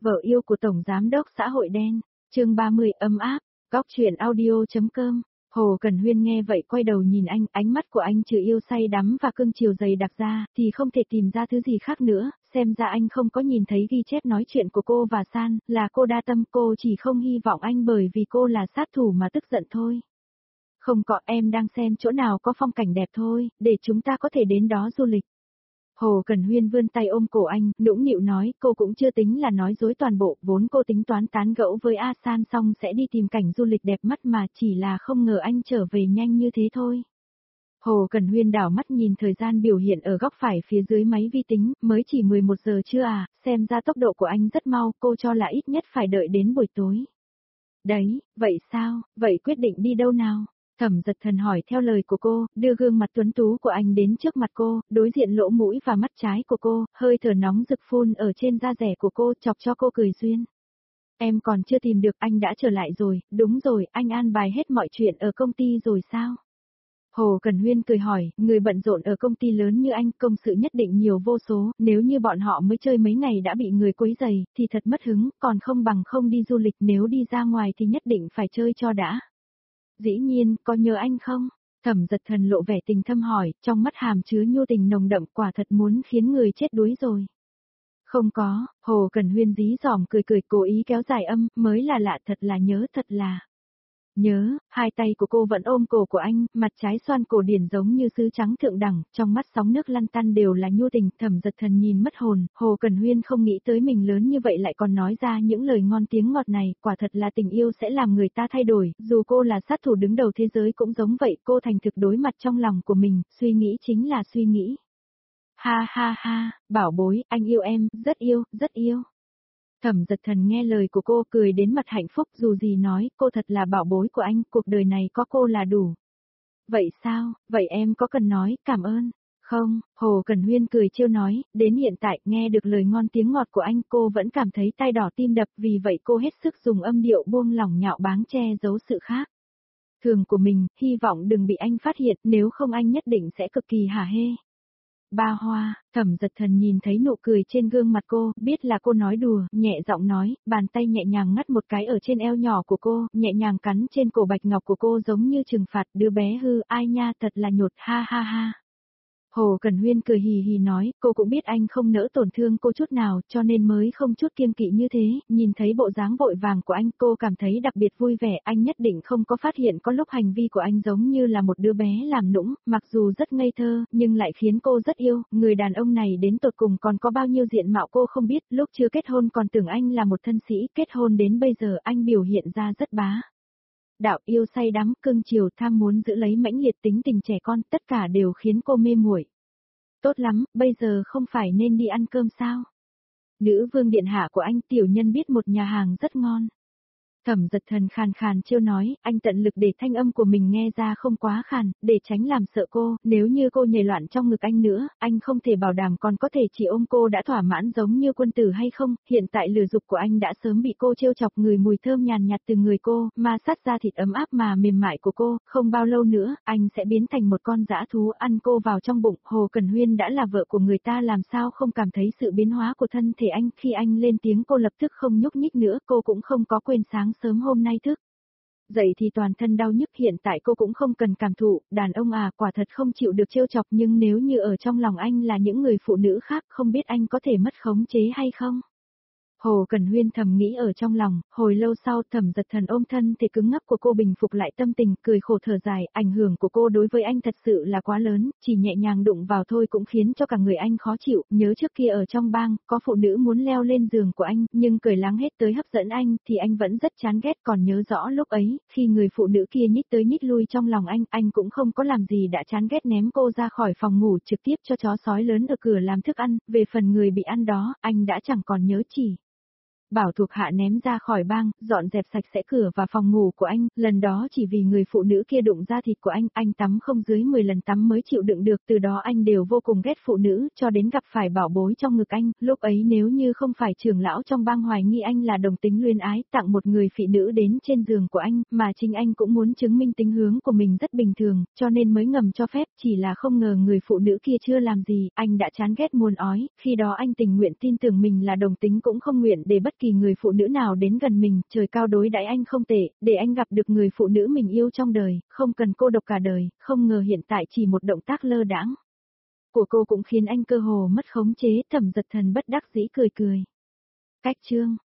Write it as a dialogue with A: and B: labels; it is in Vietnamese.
A: Vợ yêu của Tổng Giám đốc xã hội đen, chương 30 ấm áp, góc truyện audio.com. Hồ Cần Huyên nghe vậy quay đầu nhìn anh, ánh mắt của anh trừ yêu say đắm và cưng chiều dày đặc ra, thì không thể tìm ra thứ gì khác nữa, xem ra anh không có nhìn thấy ghi chép nói chuyện của cô và San, là cô đa tâm, cô chỉ không hy vọng anh bởi vì cô là sát thủ mà tức giận thôi. Không có, em đang xem chỗ nào có phong cảnh đẹp thôi, để chúng ta có thể đến đó du lịch. Hồ Cần Huyên vươn tay ôm cổ anh, nũng nịu nói, cô cũng chưa tính là nói dối toàn bộ, vốn cô tính toán tán gẫu với A San xong sẽ đi tìm cảnh du lịch đẹp mắt mà chỉ là không ngờ anh trở về nhanh như thế thôi. Hồ Cần Huyên đảo mắt nhìn thời gian biểu hiện ở góc phải phía dưới máy vi tính, mới chỉ 11 giờ chưa à, xem ra tốc độ của anh rất mau, cô cho là ít nhất phải đợi đến buổi tối. Đấy, vậy sao, vậy quyết định đi đâu nào? Thẩm Dật Thần hỏi theo lời của cô, đưa gương mặt tuấn tú của anh đến trước mặt cô, đối diện lỗ mũi và mắt trái của cô, hơi thở nóng rực phun ở trên da rẻ của cô, chọc cho cô cười duyên. Em còn chưa tìm được, anh đã trở lại rồi, đúng rồi, anh an bài hết mọi chuyện ở công ty rồi sao? Hồ Cần Huyên cười hỏi, người bận rộn ở công ty lớn như anh, công sự nhất định nhiều vô số, nếu như bọn họ mới chơi mấy ngày đã bị người quấy rầy, thì thật mất hứng, còn không bằng không đi du lịch, nếu đi ra ngoài thì nhất định phải chơi cho đã. Dĩ nhiên, có nhớ anh không? Thẩm Dật Thần lộ vẻ tình thâm hỏi, trong mắt hàm chứa nhu tình nồng đậm, quả thật muốn khiến người chết đuối rồi. Không có, Hồ Cần Huyên dí dỏm cười cười, cố ý kéo dài âm, mới là lạ, thật là nhớ, thật là. Nhớ, hai tay của cô vẫn ôm cổ của anh, mặt trái xoan cổ điển giống như sứ trắng thượng đẳng, trong mắt sóng nước lăn tăn đều là nhu tình. Thẩm Dật Thần nhìn mất hồn, Hồ Cần Huyên không nghĩ tới mình lớn như vậy lại còn nói ra những lời ngon tiếng ngọt này, quả thật là tình yêu sẽ làm người ta thay đổi, dù cô là sát thủ đứng đầu thế giới cũng giống vậy, cô thành thực đối mặt trong lòng của mình, suy nghĩ chính là suy nghĩ. Ha ha ha, bảo bối, anh yêu em, rất yêu, rất yêu. Thẩm Dật Thần nghe lời của cô cười đến mặt hạnh phúc, dù gì nói, cô thật là bảo bối của anh, cuộc đời này có cô là đủ. Vậy sao, vậy em có cần nói, cảm ơn. Không, Hồ Cần Huyên cười trêu nói, đến hiện tại nghe được lời ngon tiếng ngọt của anh cô vẫn cảm thấy tai đỏ tim đập, vì vậy cô hết sức dùng âm điệu buông lỏng nhạo báng che giấu sự khác thường của mình, hy vọng đừng bị anh phát hiện, nếu không anh nhất định sẽ cực kỳ hả hê. Ba Hoa, Thẩm Dật Thần nhìn thấy nụ cười trên gương mặt cô, biết là cô nói đùa, nhẹ giọng nói, bàn tay nhẹ nhàng ngắt một cái ở trên eo nhỏ của cô, nhẹ nhàng cắn trên cổ bạch ngọc của cô giống như trừng phạt, đứa bé hư, ai nha, thật là nhột, ha ha ha. Hồ Cần Huyên cười hì hì nói, cô cũng biết anh không nỡ tổn thương cô chút nào, cho nên mới không chút kiêng kỵ như thế, nhìn thấy bộ dáng vội vàng của anh, cô cảm thấy đặc biệt vui vẻ, anh nhất định không có phát hiện có lúc hành vi của anh giống như là một đứa bé làm nũng, mặc dù rất ngây thơ, nhưng lại khiến cô rất yêu, người đàn ông này đến tột cùng còn có bao nhiêu diện mạo cô không biết, lúc chưa kết hôn còn tưởng anh là một thân sĩ, kết hôn đến bây giờ anh biểu hiện ra rất bá. Đạo yêu say đắm, cưng chiều, tham muốn giữ lấy mãnh liệt tính tình trẻ con, tất cả đều khiến cô mê muội. Tốt lắm, bây giờ không phải nên đi ăn cơm sao? Nữ vương điện hạ của anh tiểu nhân biết một nhà hàng rất ngon. Thẩm Dật Thần khàn khàn trêu nói, anh tận lực để thanh âm của mình nghe ra không quá khàn, để tránh làm sợ cô, nếu như cô nhảy loạn trong ngực anh nữa, anh không thể bảo đảm còn có thể chỉ ôm cô đã thỏa mãn giống như quân tử hay không, hiện tại lửa dục của anh đã sớm bị cô trêu chọc, người mùi thơm nhàn nhạt từ người cô, ma sát ra thịt ấm áp mà mềm mại của cô, không bao lâu nữa, anh sẽ biến thành một con dã thú ăn cô vào trong bụng. Hồ Cần Huyên đã là vợ của người ta làm sao không cảm thấy sự biến hóa của thân thể anh, khi anh lên tiếng cô lập tức không nhúc nhích nữa, cô cũng không có quên sáng sớm hôm nay thức dậy thì toàn thân đau nhức, hiện tại cô cũng không cần cảm thụ, đàn ông à, quả thật không chịu được trêu chọc, nhưng nếu như ở trong lòng anh là những người phụ nữ khác, không biết anh có thể mất khống chế hay không? Hồ Cần Huyên thầm nghĩ ở trong lòng, hồi lâu sau Thẩm Dật Thần ôm thân thể cứng ngắc của cô bình phục lại tâm tình, cười khổ thở dài, ảnh hưởng của cô đối với anh thật sự là quá lớn, chỉ nhẹ nhàng đụng vào thôi cũng khiến cho cả người anh khó chịu, nhớ trước kia ở trong bang, có phụ nữ muốn leo lên giường của anh, nhưng cười láng hết tới hấp dẫn anh, thì anh vẫn rất chán ghét, còn nhớ rõ lúc ấy, khi người phụ nữ kia nhích tới nhích lui trong lòng anh cũng không có làm gì đã chán ghét ném cô ra khỏi phòng ngủ trực tiếp cho chó sói lớn ở cửa làm thức ăn, về phần người bị ăn đó, anh đã chẳng còn nhớ chỉ. Bảo thuộc hạ ném ra khỏi bang, dọn dẹp sạch sẽ cửa và phòng ngủ của anh, lần đó chỉ vì người phụ nữ kia đụng da thịt của anh tắm không dưới 10 lần tắm mới chịu đựng được, từ đó anh đều vô cùng ghét phụ nữ, cho đến gặp phải bảo bối trong ngực anh, lúc ấy nếu như không phải trưởng lão trong bang hoài nghi anh là đồng tính luyến ái, tặng một người phụ nữ đến trên giường của anh, mà chính anh cũng muốn chứng minh tính hướng của mình rất bình thường, cho nên mới ngầm cho phép, chỉ là không ngờ người phụ nữ kia chưa làm gì, anh đã chán ghét muôn ói, khi đó anh tình nguyện tin tưởng mình là đồng tính cũng không nguyện để bất kỳ người phụ nữ nào đến gần mình, trời cao đối đãi anh không tệ, để anh gặp được người phụ nữ mình yêu trong đời, không cần cô độc cả đời, không ngờ hiện tại chỉ một động tác lơ đãng của cô cũng khiến anh cơ hồ mất khống chế, Thẩm Dật Thần bất đắc dĩ cười cười. Cách chương